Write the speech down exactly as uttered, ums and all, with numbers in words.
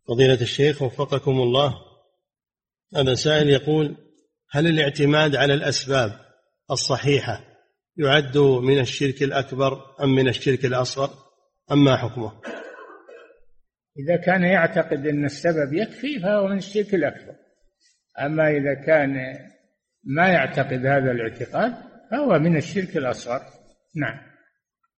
فضيلة الشيخ وفقكم الله، هذا سائل يقول: هل الاعتماد على الأسباب الصحيحة يعد من الشرك الأكبر أم من الشرك الأصغر، أم ما حكمه؟ إذا كان يعتقد أن السبب يكفي فهو من الشرك الأكبر، أما إذا كان ما يعتقد هذا الاعتقاد فهو من الشرك الأصغر. نعم.